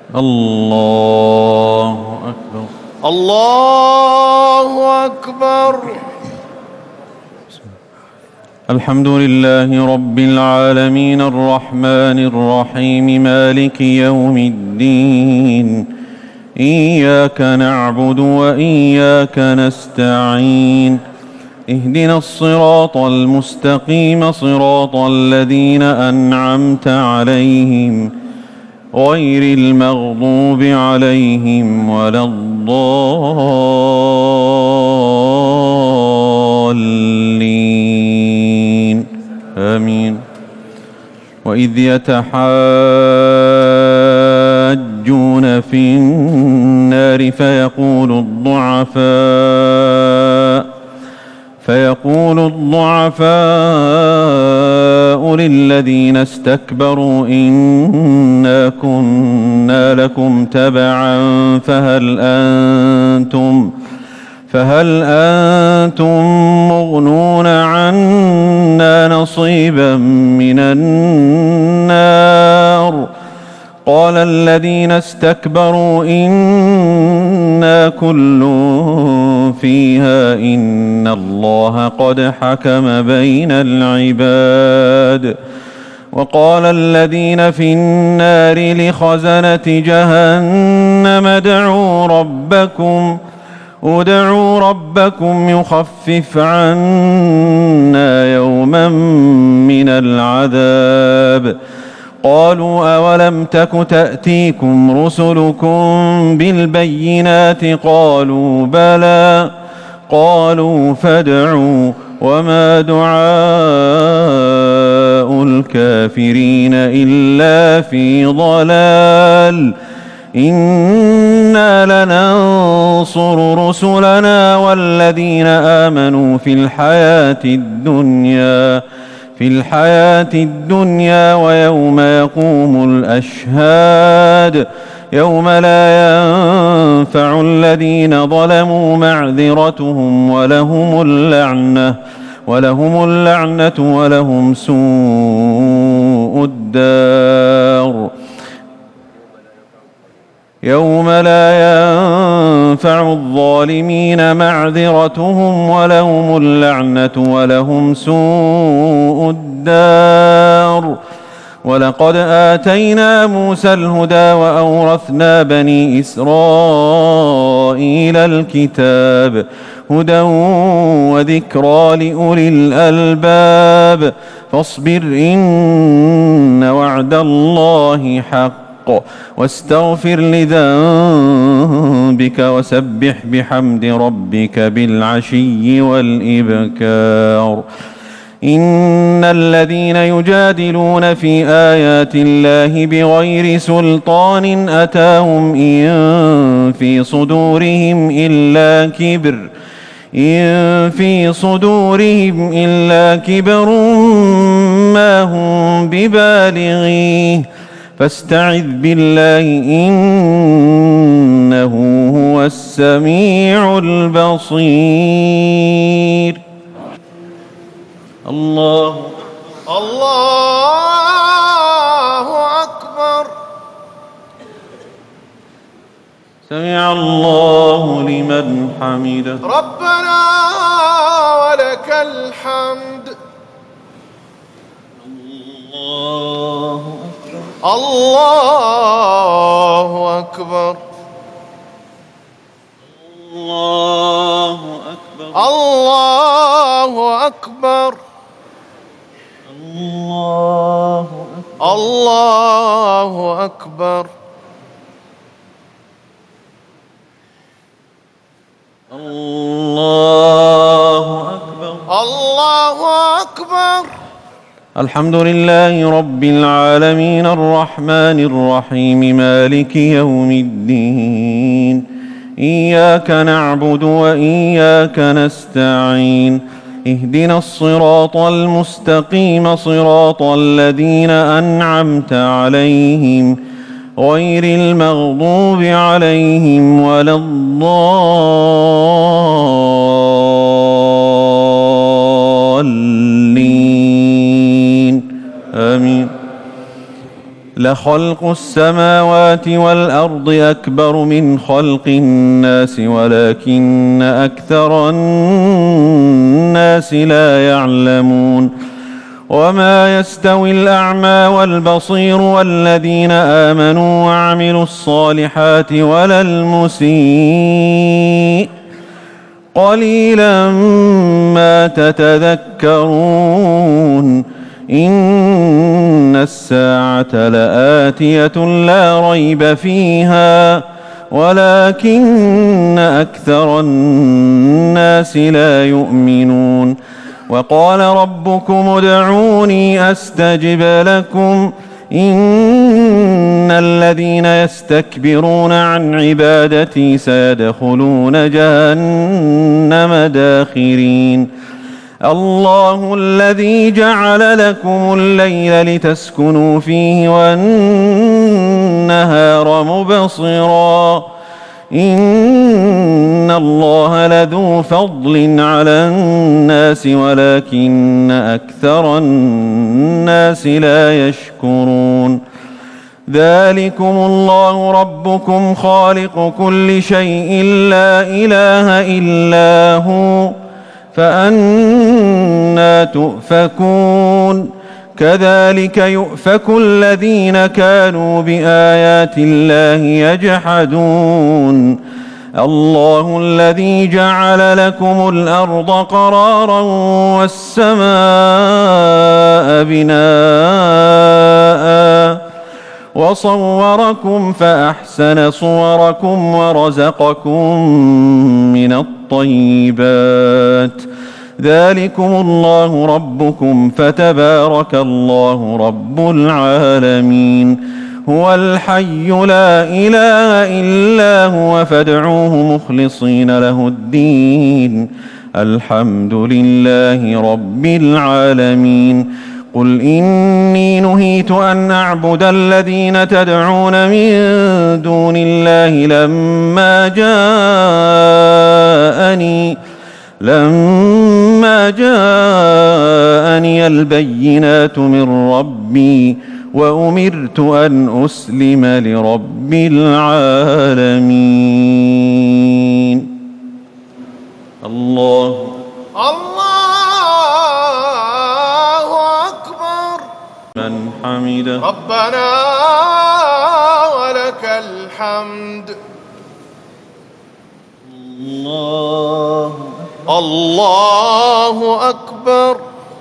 الله أكبر. الله أكبر. الحمد لله رب العالمين الرحمن الرحيم مالك يوم الدين، إياك نعبد وإياك نستعين، اهدنا الصراط المستقيم صراط الذين أنعمت عليهم غير المغضوب عليهم ولا الضالين آمين. وإذ يتحاجون في النار فيقول الضعفاء للذين استكبروا إنا كنا لكم تبعا فهل أنتم مغنون عنا نصيبا من النار؟ قال الذين استكبروا إنا كل فيها إن الله قد حكم بين العباد. وقال الذين في النار لخزنة جهنم ادعوا ربكم يخفف عنا يوما من العذاب. قالوا أولم تك تأتيكم رسلكم بالبينات؟ قالوا بلى. قالوا فادعوا وما دعاء الكافرين إلا في ضلال. إنا لننصر رسلنا والذين آمنوا في الحياة الدنيا ويوم يقوم الأشهاد، يوم لا ينفع الذين ظلموا معذرتهم ولهم اللعنة ولهم سوء الدار. يوم لا ينفع الظالمين معذرتهم ولهم اللعنة ولهم سوء الدار. ولقد آتينا موسى الهدى وأورثنا بني إسرائيل الكتاب هدى وذكرى لأولي الألباب. فاصبر إن وعد الله حق واستغفر لذنبك وسبح بحمد ربك بالعشي والإبكار. إن الذين يجادلون في آيات الله بغير سلطان أتاهم إن في صدورهم إلا كبر ما هم ببالغيه فاستعذ بالله إنه هو السميع البصير. الله أكبر. سمع الله لمن حمده. ربنا ولك الحمد. الله أكبر. الله أكبر. الله أكبر. الله أكبر. الله أكبر. الله أكبر. الحمد لله رب العالمين الرحمن الرحيم مالك يوم الدين، إياك نعبد وإياك نستعين، اهدنا الصراط المستقيم صراط الذين أنعمت عليهم غير المغضوب عليهم ولا الضالين آمين. لخلق السماوات والأرض أكبر من خلق الناس ولكن أكثر الناس لا يعلمون وما يستوي الأعمى والبصير والذين آمنوا وعملوا الصالحات ولا المسيء قليلا ما تتذكرون إن الساعة لآتية لا ريب فيها ولكن أكثر الناس لا يؤمنون وقال ربكم ادعوني أستجب لكم إن الذين يستكبرون عن عبادتي سيدخلون جهنم داخرين الله الذي جعل لكم الليل لتسكنوا فيه والنهار مبصرا إن الله لذو فضل على الناس ولكن أكثر الناس لا يشكرون ذلكم الله ربكم خالق كل شيء لا إله إلا هو فأنى تؤفكون كذلك يؤفك الذين كانوا بآيات الله يجحدون الله الذي جعل لكم الأرض قرارا والسماء بناء وصوركم فأحسن صوركم ورزقكم من الطيبات ذلكم الله ربكم فتبارك الله رب العالمين هو الحي لا إله إلا هو فادعوه مخلصين له الدين الحمد لله رب العالمين قل إني نهيت أن أعبد الذين تدعون من دون الله لما جاءني البينات من ربي وأمرت أن أسلم لرب العالمين الله أكبر من حمده ربنا ولك الحمد الله أكبر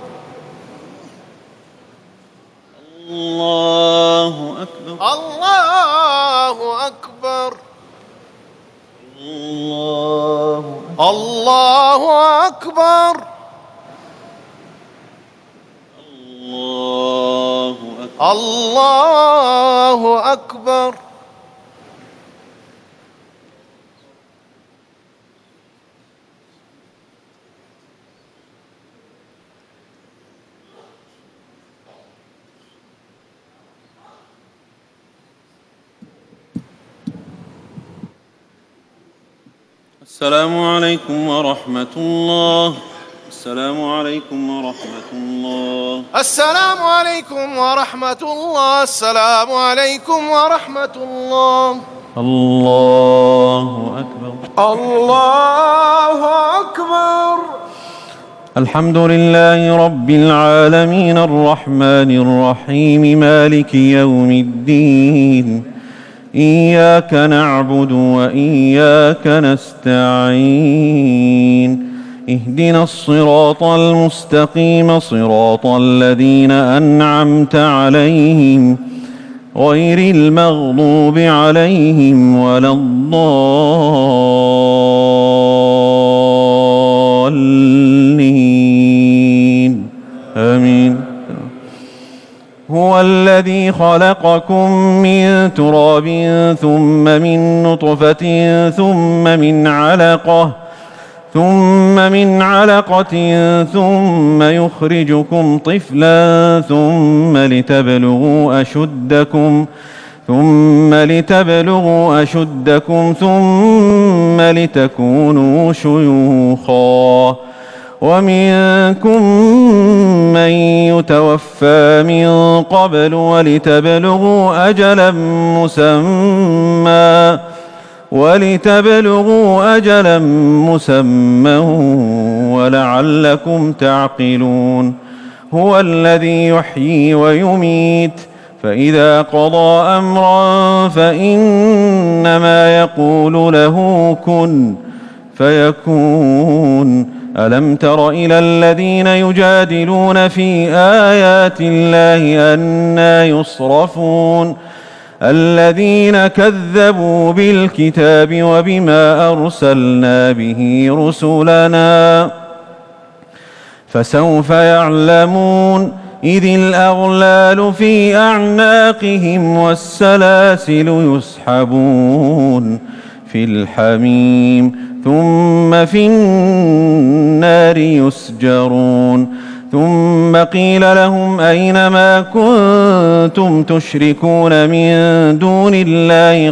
الله أكبر الله أكبر الله أكبر الله أكبر السلام عليكم ورحمة الله السلام عليكم ورحمة الله السلام عليكم ورحمة الله السلام عليكم ورحمة الله الله أكبر الله أكبر الحمد لله رب العالمين الرحمن الرحيم مالك يوم الدين إياك نعبد وإياك نستعين اهدنا الصراط المستقيم صراط الذين أنعمت عليهم غير المغضوب عليهم ولا الضالين آمين هو الذي خلقكم من تراب ثم من نطفة ثم من علقة ثم يخرجكم طفلا ثم لتبلغوا أشدكم ثم لتكونوا شيوخا ومنكم من يتوفى من قبل ولتبلغوا أجلا مسمى ولعلكم تعقلون. هو الذي يحيي ويميت، فإذا قضى أمرا فإنما يقول له كن فيكون. ألم تر إلى الذين يجادلون في آيات الله أنى يصرفون؟ الذين كذبوا بالكتاب وبما أرسلنا به رسلنا، فسوف يعلمون إذ الأغلال في أعناقهم والسلاسل يسحبون في الحميم ثم في النار يسجرون. ثم قيل لهم أين ما كنتم تشركون من دون الله؟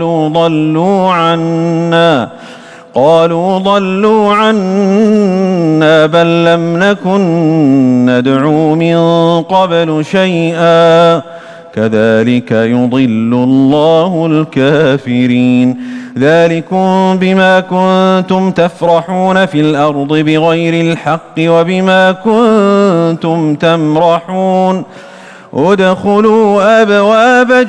قالوا ضلوا عنا بل لم نكن ندعو من قبل شيئا كذلك يضل الله الكافرين. ذلكم بما كنتم تفرحون في الأرض بغير الحق وبما كنتم تمرحون. ادخلوا أبواب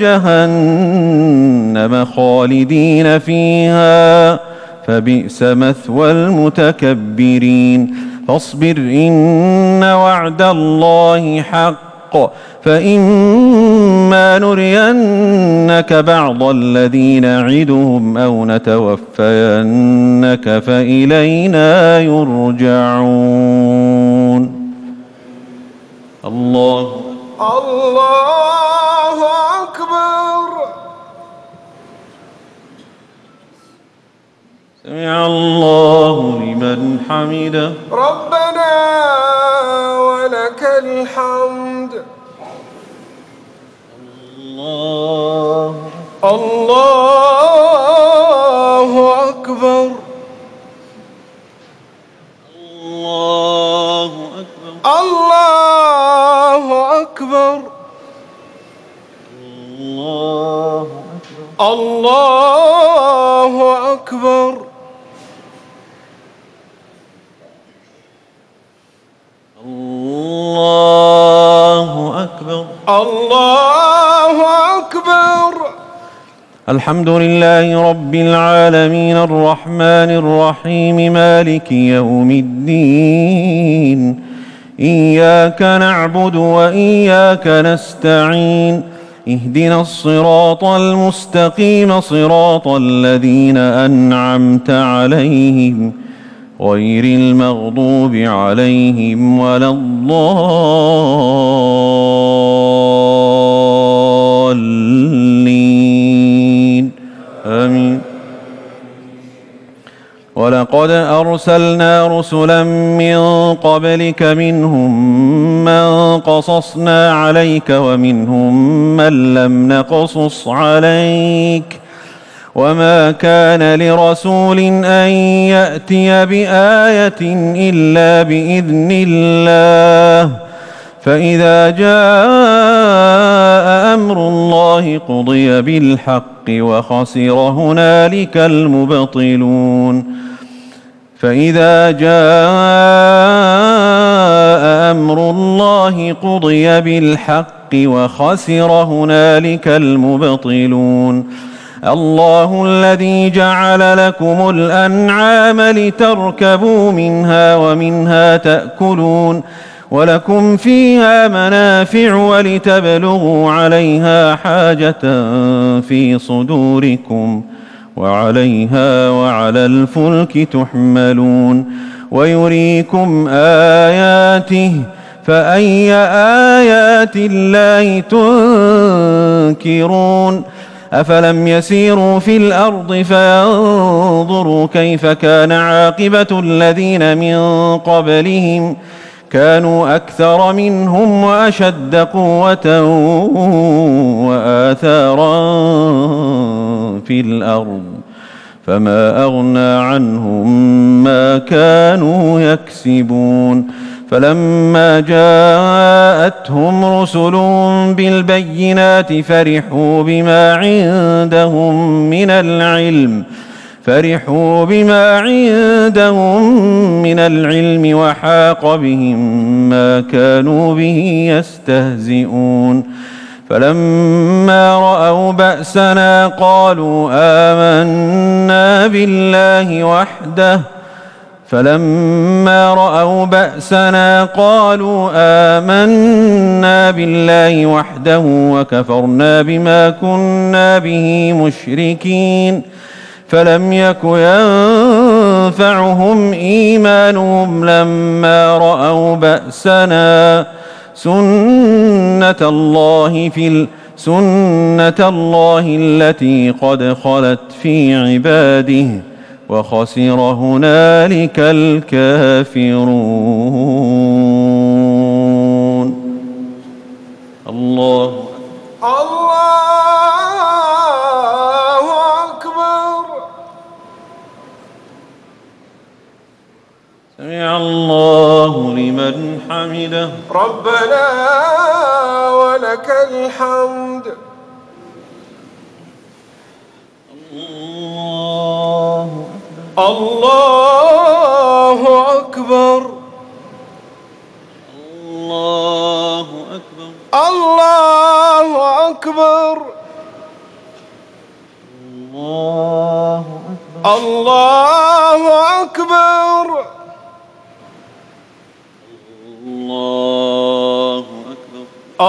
جهنم خالدين فيها فبئس مثوى المتكبرين. فاصبر إن وعد الله حق، فإما نرينك بعض الذي نعدهم أو نتوفينك فإلينا يرجعون. الله أكبر. سمع الله لمن حمده. ربنا ولك الحمد. الله أكبر. الله أكبر. الله أكبر. الله أكبر. الله أكبر. الله أكبر. الحمد لله رب العالمين الرحمن الرحيم مالك يوم الدين. إياك نعبد وإياك نستعين. اهدنا الصراط المستقيم صراط الذين أنعمت عليهم غير المغضوب عليهم ولا الضالين. آمين. ولقد أرسلنا رسلا من قبلك منهم من قصصنا عليك ومنهم من لم نقصص عليك، وما كان لرسول أن يأتي بآية إلا بإذن الله، فإذا جاء أمر الله قضي بالحق وخسر هنالك المبطلون. فإذا جاء أمر الله قضي بالحق وخسر هنالك المبطلون. الله الذي جعل لكم الأنعام لتركبوا منها ومنها تأكلون ولكم فيها منافع ولتبلغوا عليها حاجة في صدوركم وعليها وعلى الفلك تحملون ويريكم آياته فأي آيات الله تنكرون. أفلم يسيروا في الأرض فينظروا كيف كان عاقبة الذين من قبلهم كانوا أكثر منهم وأشد قوة وآثارا في الأرض فما أغنى عنهم ما كانوا يكسبون فلما جاءتهم رسل بالبينات فرحوا بما عندهم من العلم وحاق بهم ما كانوا به يستهزئون فلما رأوا بأسنا قالوا آمنا بالله وحده وكفرنا بما كنا به مشركين فلم يك ينفعهم إيمانهم لما رأوا بأسنا سنة الله التي قد خلت في عباده وخسر هنالك الكافرون. الله أكبر. سمع الله لمن حمده. ربنا ولك الحمد. الله أكبر. الله أكبر. الله أكبر. الله أكبر. الله أكبر. الله أكبر.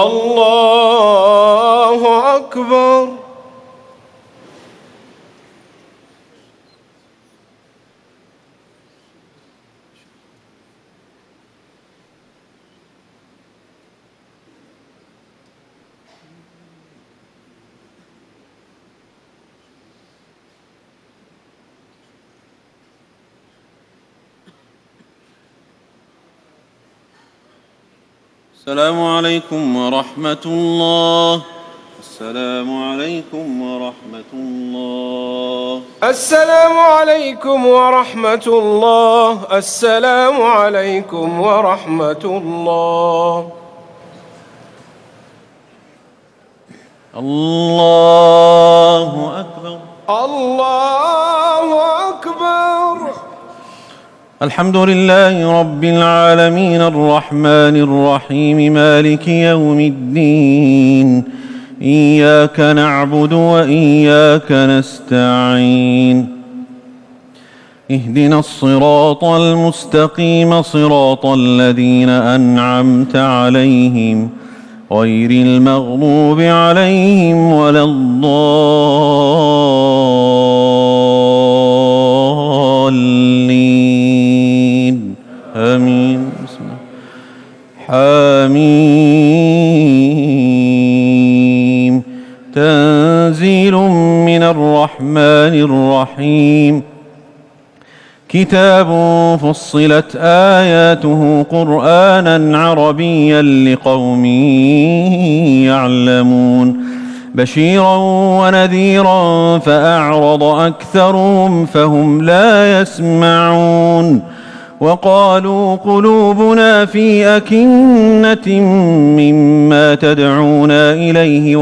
الله أكبر. السلام عليكم ورحمة الله. السلام عليكم ورحمة الله. السلام عليكم ورحمة الله. السلام عليكم ورحمة الله. الله أكبر. الله أكبر. الحمد لله رب العالمين الرحمن الرحيم مالك يوم الدين إياك نعبد وإياك نستعين اهدنا الصراط المستقيم صراط الذين أنعمت عليهم غير المغضوب عليهم ولا الضالين آمين. حميم تنزيل من الرحمن الرحيم كتاب فصلت آياته قرآنا عربيا لقوم يعلمون بشيرا ونذيرا فأعرض أكثرهم فهم لا يسمعون وقالوا قلوبنا في أكنة مما تدعونا إليه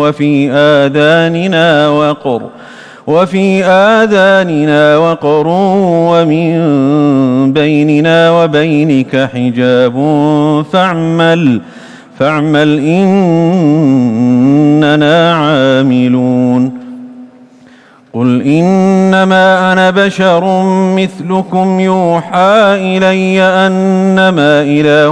وفي آذاننا وقر ومن بيننا وبينك حجاب فاعمل إننا عاملون قل إنما أنا بشر مثلكم يوحى إلي أنما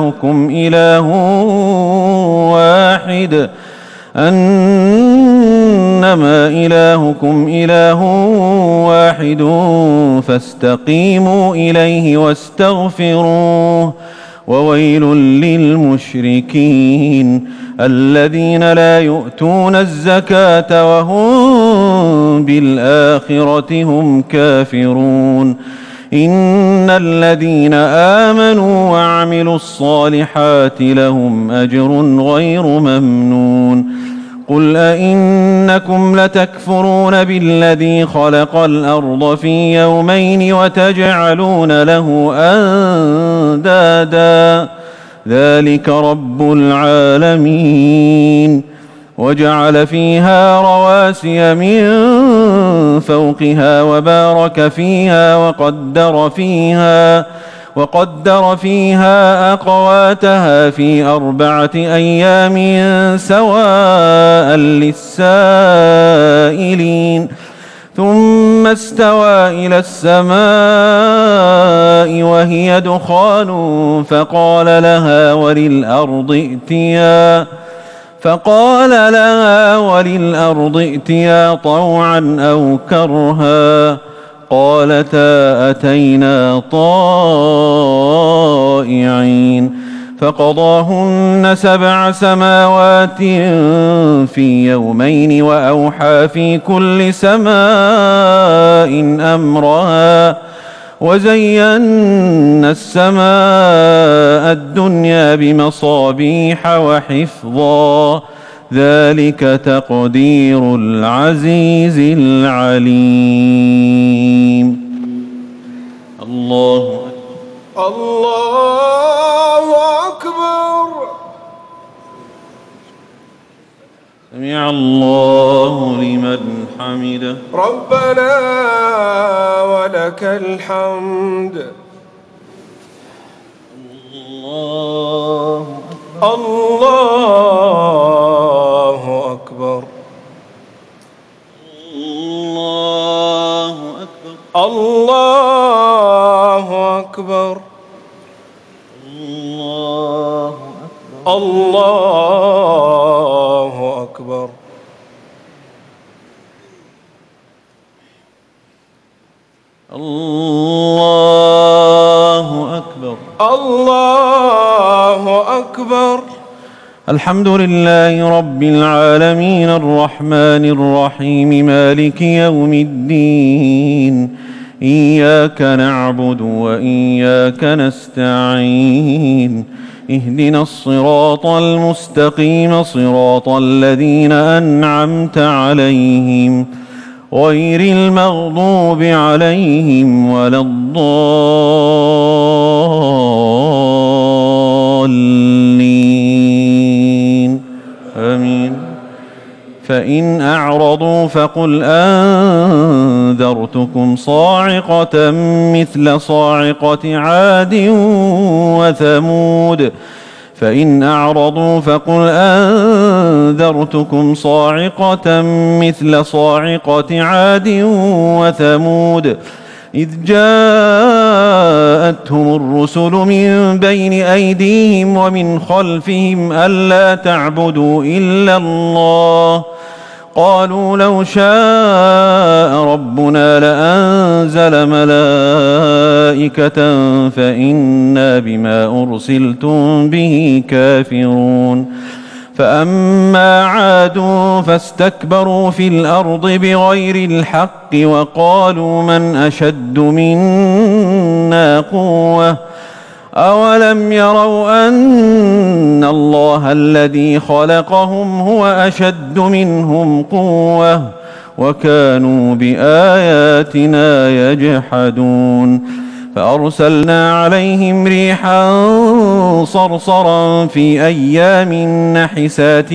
إلهكم إله واحد فاستقيموا إليه واستغفروه وويل للمشركين الذين لا يؤتون الزكاة وهم بالآخرة هم كافرون إن الذين آمنوا وعملوا الصالحات لهم أجر غير ممنون قل أئنكم لتكفرون بالذي خلق الأرض في يومين وتجعلون له أندادا ذلك رب العالمين وجعل فيها رواسي من فوقها وبارك فيها وقدر فيها أقواتها في 4 أيام سواء للسائلين ثم استوى إلى السماء وهي دخان فقال لها وللأرض ائتيا طوعا أو كرها قالتا أتينا طائعين فقضاهن 7 سماوات في يومين وأوحى في كل سماء أمرها وزينا السماء الدنيا بمصابيح وحفظا ذلك تقدير العزيز العليم. الله أكبر. سمع الله لمن حمده. ربنا ولك الحمد. الله أكبر. الله أكبر. الله أكبر. الله أكبر. الله أكبر. الحمد لله رب العالمين الرحمن الرحيم مالك يوم الدين إياك نعبد وإياك نستعين اهدنا الصراط المستقيم صراط الذين أنعمت عليهم غير المغضوب عليهم ولا الضالين آمين. فإن أعرضوا فقل أنذرتكم صاعقة مثل صاعقة عاد وثمود فإن أعرضوا فقل أنذرتكم صاعقة مثل صاعقة عاد وثمود إذ جاءتهم الرسل من بين أيديهم ومن خلفهم ألا تعبدوا إلا الله قالوا لو شاء ربنا لأنزل ملائكة فإنا بما أرسلتم به كافرون فأما عاد فاستكبروا في الأرض بغير الحق وقالوا من أشد منا قوة أولم يروا أن الله الذي خلقهم هو أشد منهم قوة وكانوا بآياتنا يجحدون فأرسلنا عليهم ريحا صرصرا في أيام نحسات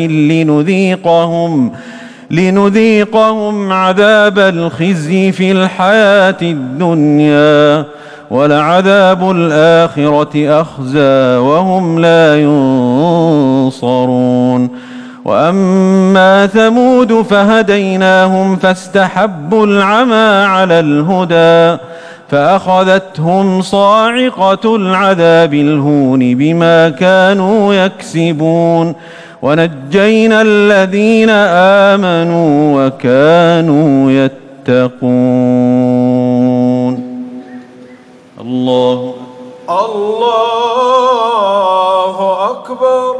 لنذيقهم عذاب الخزي في الحياة الدنيا ولعذاب الآخرة أخزى وهم لا ينصرون وأما ثمود فهديناهم فاستحبوا العمى على الهدى فأخذتهم صاعقة العذاب الهون بما كانوا يكسبون ونجينا الذين آمنوا وكانوا يتقون. الله أكبر.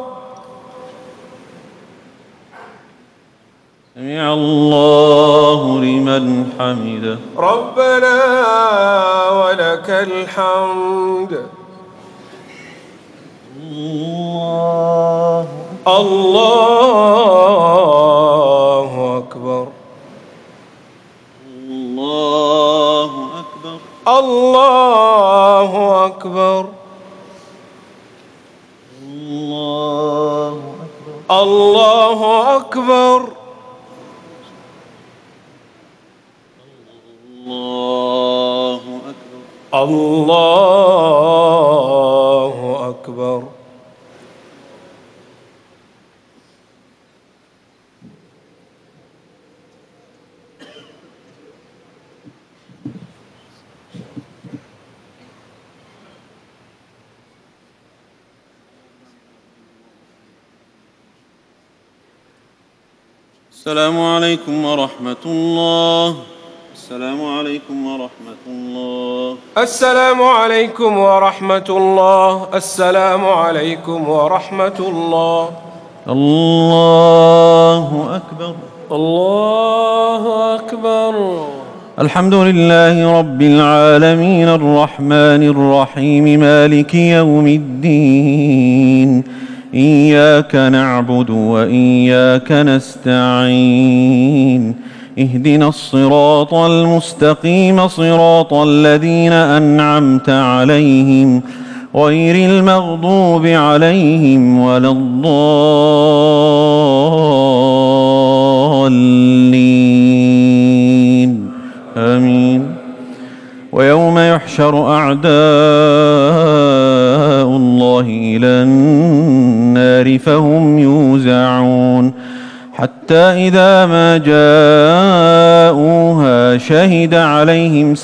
سمع الله لمن حمده. ربنا ولك الحمد. الله الله أكبر. الله أكبر. الله أكبر. الله أكبر. الله أكبر. السلام عليكم ورحمة الله. السلام عليكم ورحمة الله. السلام عليكم ورحمة الله. السلام عليكم ورحمة الله. الله أكبر. الله أكبر. الحمد لله رب العالمين الرحمن الرحيم مالك يوم الدين. إياك نعبد وإياك نستعين. اهدنا الصراط المستقيم صراط الذين أنعمت عليهم غير المغضوب عليهم ولا الضالين آمين. ويوم يحشر أعداء الله إلى النار فهم يوزعون حتى إذا ما جاءوها شهد عليهم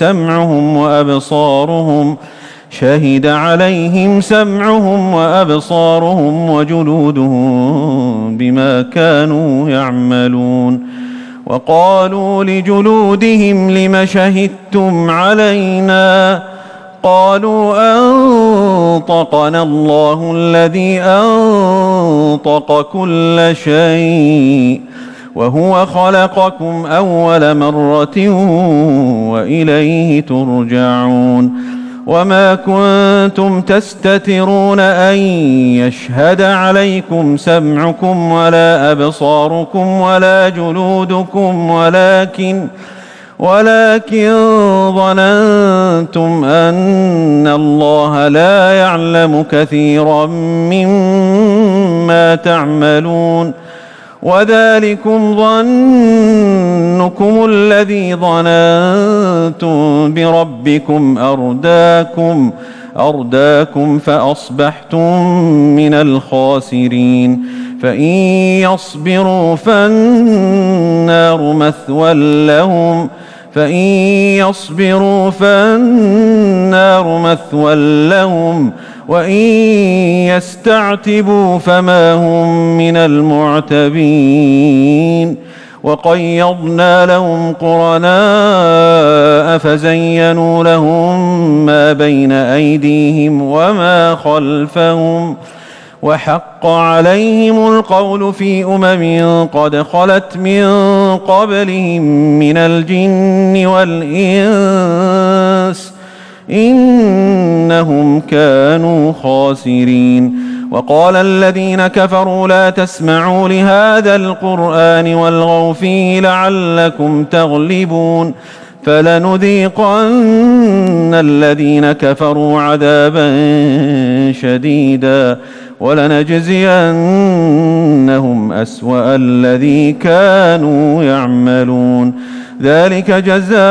سمعهم وأبصارهم وجلودهم بما كانوا يعملون. وقالوا لجلودهم لم شهدتم علينا قالوا أنطقنا الله الذي أنطق كل شيء وهو خلقكم أول مرة وإليه ترجعون. وما كنتم تستترون أن يشهد عليكم سمعكم ولا أبصاركم ولا جلودكم ولكن ظننتم أن الله لا يعلم كثيرا مما تعملون. وذلكم ظنكم الذي ظننتم بربكم أرداكم فأصبحتم من الخاسرين. فإن يصبروا فالنار مثوى لهم وإن يستعتبوا فما هم من المعتبين. وقيضنا لهم قرناء فزينوا لهم ما بين أيديهم وما خلفهم وحق عليهم القول في قد خلت من قبلهم من الجن والإنس إنهم كانوا خاسرين. وقال الذين كفروا لا تسمعوا لهذا القرآن والغوا فيه لعلكم تغلبون. فلنذيقن الذين كفروا عذابا شديدا ولنجزينهم أسوأ الذي كانوا يعملون. ذلك جزاء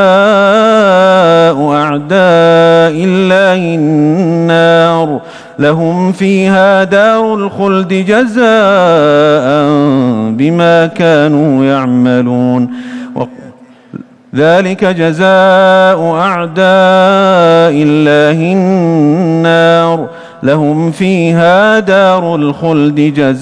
أعداء الله النار لهم فيها دار الخلد جزاء بما كانوا يعملون. ذلك جزاء أعداء الله النار لهم فيها دار الخلد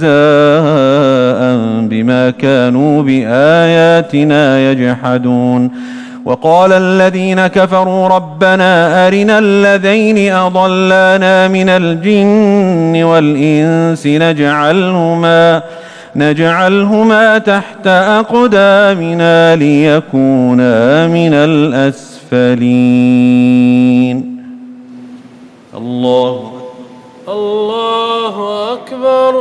جزاء بما كانوا بآياتنا يجحدون. وقال الذين كفروا ربنا أرنا الذين أضلانا من الجن والإنس نجعلهما تحت أقدامنا ليكونا من الأسفلين. الله أكبر.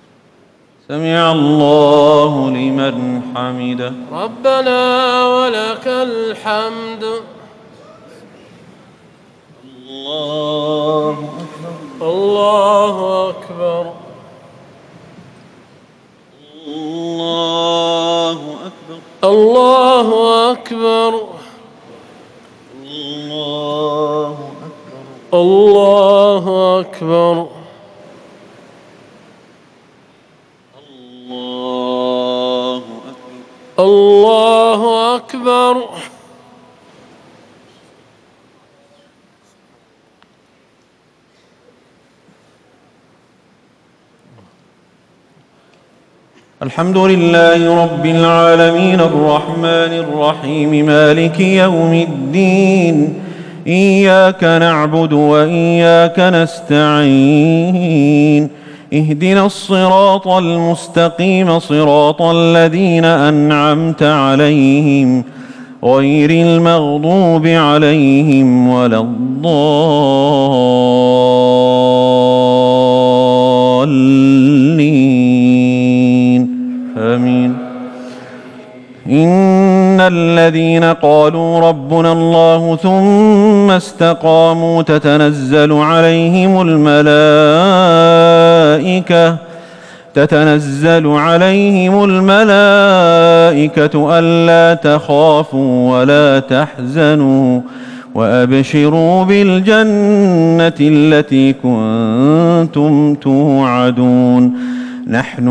سمع الله لمن حمده. ربنا ولك ولك الحمد. الله أكبر. الله أكبر. الله أكبر. الله أكبر. الله أكبر. الله أكبر. الله أكبر. الله أكبر. الحمد لله رب العالمين الرحمن الرحيم مالك يوم الدين إياك نعبد وإياك نستعين اهدنا الصراط المستقيم صراط الذين أنعمت عليهم غير المغضوب عليهم ولا الضالين آمين. إن الذين قالوا ربنا الله ثم استقاموا تتنزل عليهم الملائكة ألا تخافوا ولا تحزنوا وأبشروا بالجنة التي كنتم توعدون نحن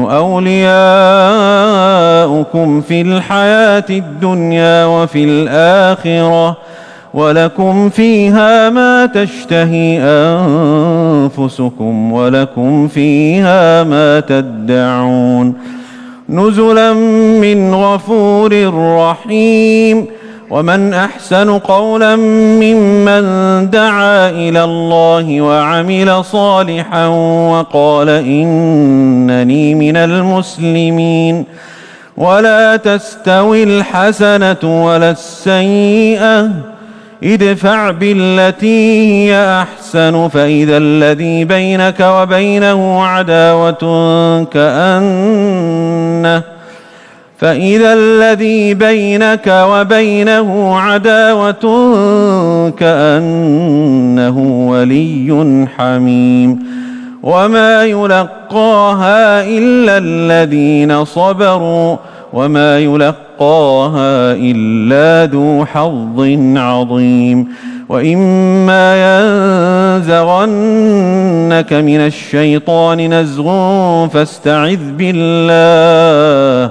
أولياؤكم في الحياة الدنيا وفي الآخرة ولكم فيها ما تشتهي أنفسكم ولكم فيها ما تدعون نزلا من غفور رحيم. ومن أحسن قولا ممن دعا إلى الله وعمل صالحا وقال إنني من المسلمين. ولا تستوي الحسنة ولا السيئة ادفع بالتي هي أحسن فإذا الذي بينك وبينه عداوة كأنه ولي حميم. وما يلقاها إلا الذين صبروا وما يلقاها إلا ذو حظ عظيم. وإما ينزغنك من الشيطان نزغ فاستعذ بالله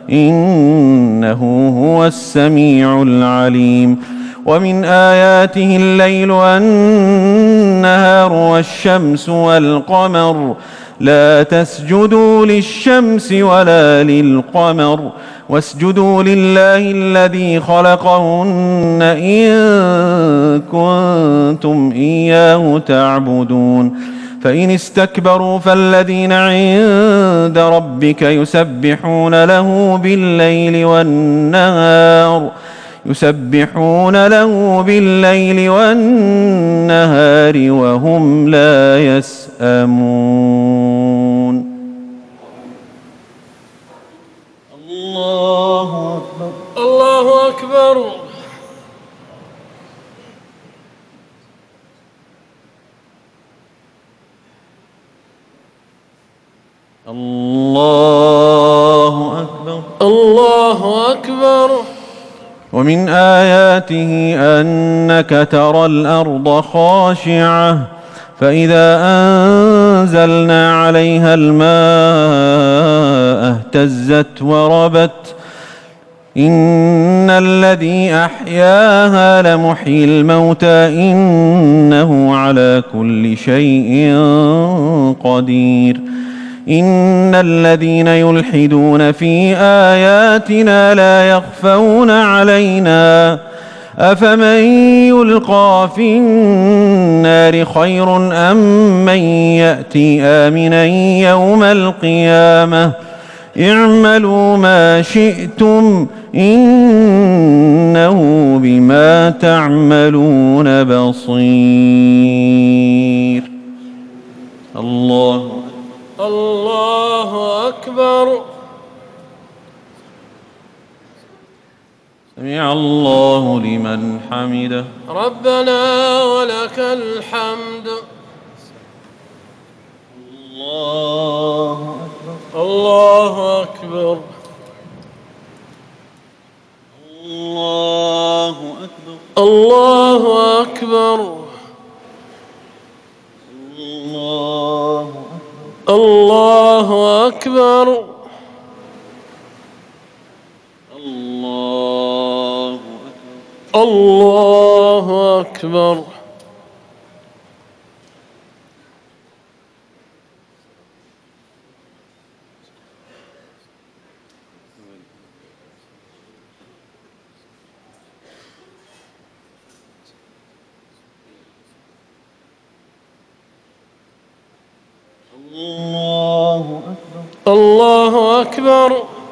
إنه هو السميع العليم. ومن آياته الليل والنهار والشمس والقمر لا تسجدوا للشمس ولا للقمر واسجدوا لله الذي خلقهن إن كنتم إياه تعبدون. فإن استكبروا فالذين عند ربك يسبحون له بالليل والنهار وهم لا يسأمون. الله أكبر. الله أكبر. الله أكبر. الله أكبر. ومن آياته أنك ترى الأرض خاشعة فإذا أنزلنا عليها الماء اهتزت وربت إن الذي أحياها لمحيي الموتى إنه على كل شيء قدير. إن الذين يلحدون في آياتنا لا يخفون علينا أفمن يلقى في النار خير أم من يأتي آمنا يوم القيامة اعملوا ما شئتم إنه بما تعملون بصير. الله أكبر. سمع الله لمن حمده. ربنا ولك الحمد. الله أكبر. الله أكبر. الله أكبر. الله أكبر. الله الله أكبر. أكبر. الله أكبر. الله أكبر. الله أكبر.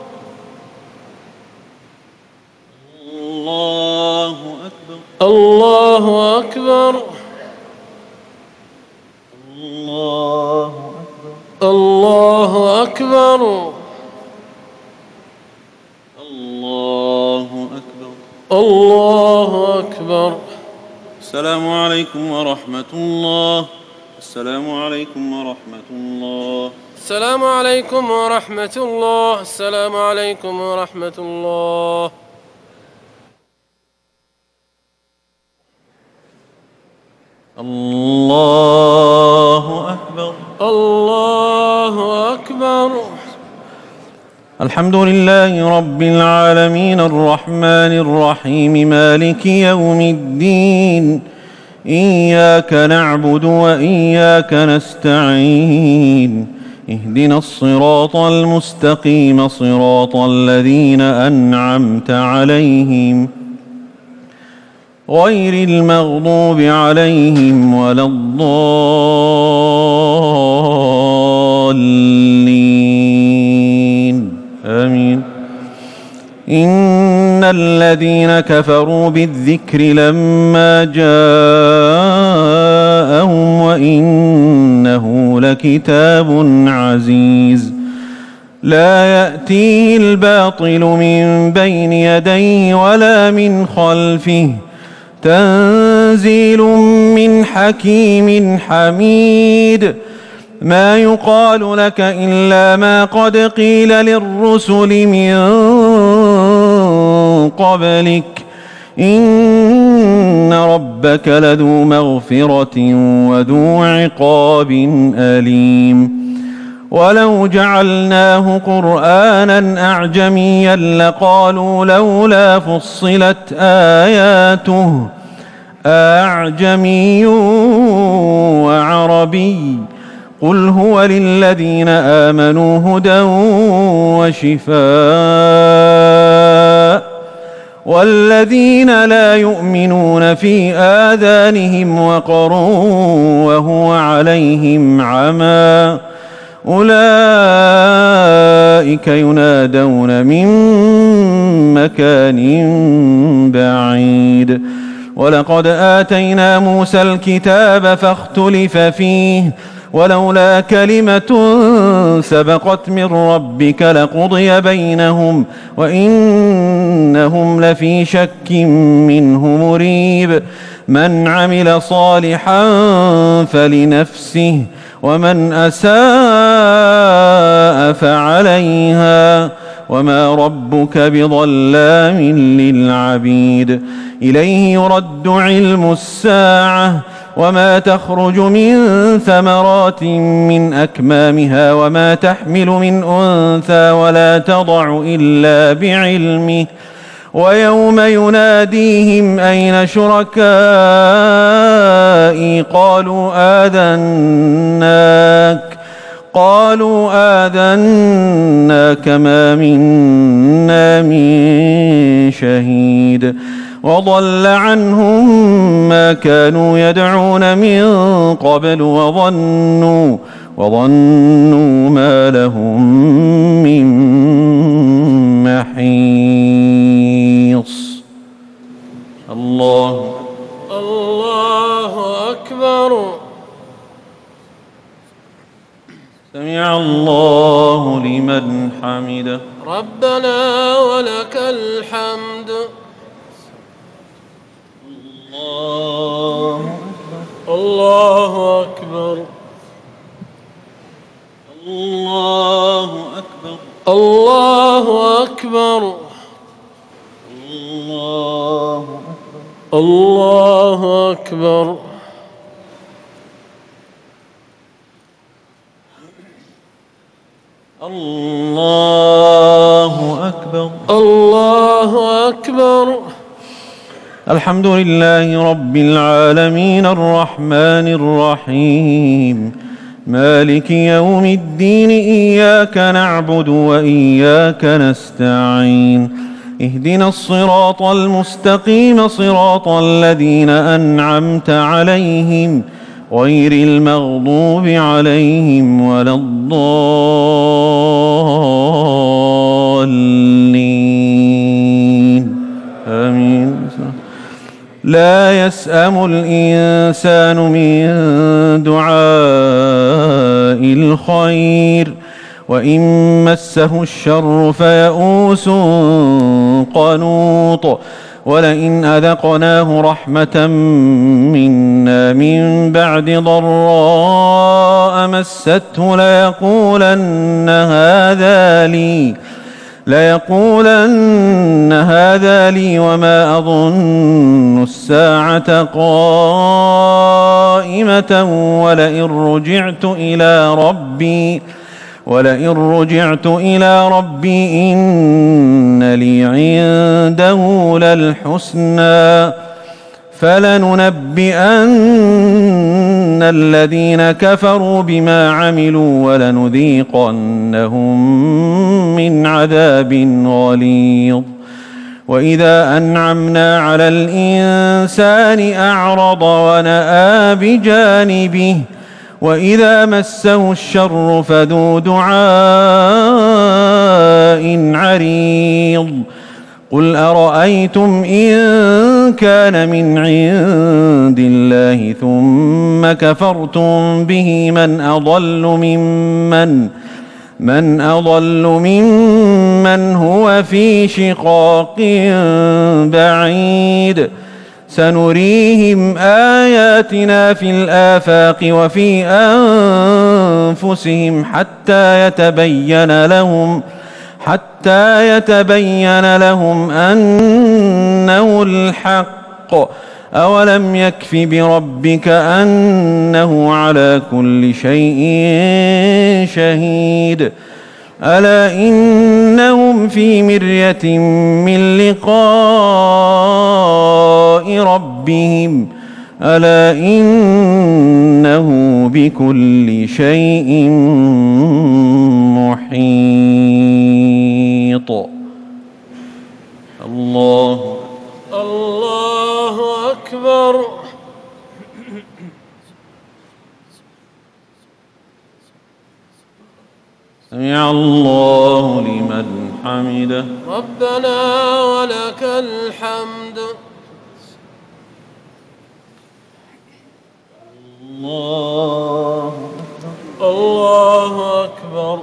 الله أكبر. الله أكبر. الله أكبر. الله الله أكبر. أكبر. الله أكبر. الله أكبر. السلام عليكم ورحمة الله. السلام عليكم ورحمة الله. السلام عليكم ورحمة الله. السلام عليكم ورحمة الله. الله أكبر. الله أكبر. الحمد لله رب العالمين الرحمن الرحيم مالك يوم الدين. إياك نعبد وإياك نستعين. اهدنا الصراط المستقيم صراط الذين أنعمت عليهم غير المغضوب عليهم ولا الضالين آمين. إن الذين كفروا بالذكر لما جاءهم وإنه لكتاب عزيز لا يأتيه الباطل من بين يديه ولا من خلفه تنزيل من حكيم حميد. ما يقال لك إلا ما قد قيل للرسل من قبلك إن ربك لذو مغفرة وذو عقاب أليم. ولو جعلناه قرآنا أعجميا لقالوا لولا فصلت آياته أعجمي وعربي قل هو للذين آمنوا هدى وشفاء والذين لا يؤمنون في آذانهم وقر وهو عليهم عمى أولئك ينادون من مكان بعيد. ولقد آتينا موسى الكتاب فاختلف فيه ولولا كلمة سبقت من ربك لقضي بينهم وإنهم لفي شك منه مريب. من عمل صالحا فلنفسه ومن أساء فعليها وما ربك بظلام للعبيد. إليه يرد علم الساعة وما تخرج من ثمرات من أكمامها وما تحمل من أنثى ولا تضع إلا بعلمه ويوم يناديهم أين شركائي قالوا آذناك ما منا من شهيد وضل عنهم ما كانوا يدعون من قبل وظنوا ما لهم من محيص. الله أكبر. سمع الله لمن حمده. ربنا ولك الحمد. الله أكبر. الله أكبر. الله أكبر. الحمد لله رب العالمين الرحمن الرحيم مالك يوم الدين إياك نعبد وإياك نستعين اهدنا الصراط المستقيم صراط الذين أنعمت عليهم غير المغضوب عليهم ولا الضالين آمين. لا يسأم الإنسان من دعاء الخير وإن مسه الشر فيئوس قنوط ولئن أذقناه رحمة منا من بعد ضراء مسته ليقولن هذا لي وما أظن الساعة قائمة ولئن رجعت إلى ربي إن لي عنده للحسنى فلننبئن الذين كفروا بما عملوا ولنذيقنهم من عذاب غليظ. وإذا أنعمنا على الإنسان أعرض ونأى بجانبه وإذا مسه الشر فذو دعاء عريض. قل أرأيتم إن كان من عند الله ثم كفرتم به من أضل ممن هو في شقاق بعيد. سنريهم آياتنا في الآفاق وفي أنفسهم حتى يتبين لهم أنه الحق. أولم يكف بربك أنه على كل شيء شهيد. ألا إنهم في مرية من لقاء ربهم ألا إنه بكل شيء محيط. الله أكبر. سمع الله لمن حمده. ربنا ولك الحمد. الله أكبر.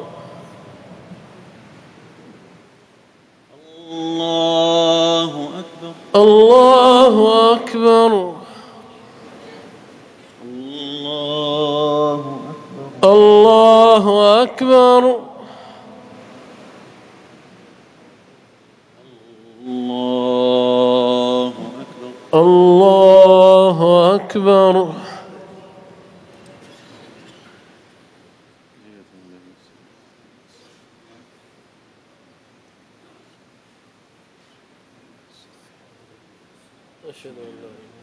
الله أكبر. الله أكبر. الله أكبر. الله أكبر. أشهد أن لا إله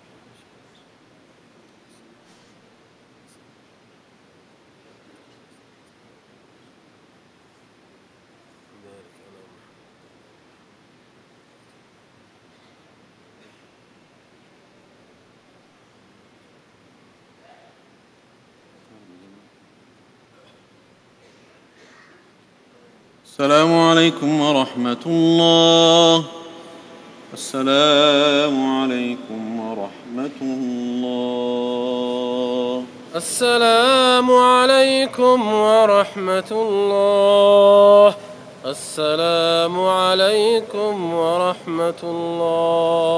السلام عليكم ورحمة الله. السلام عليكم ورحمة الله. السلام عليكم ورحمة الله. السلام عليكم ورحمة الله.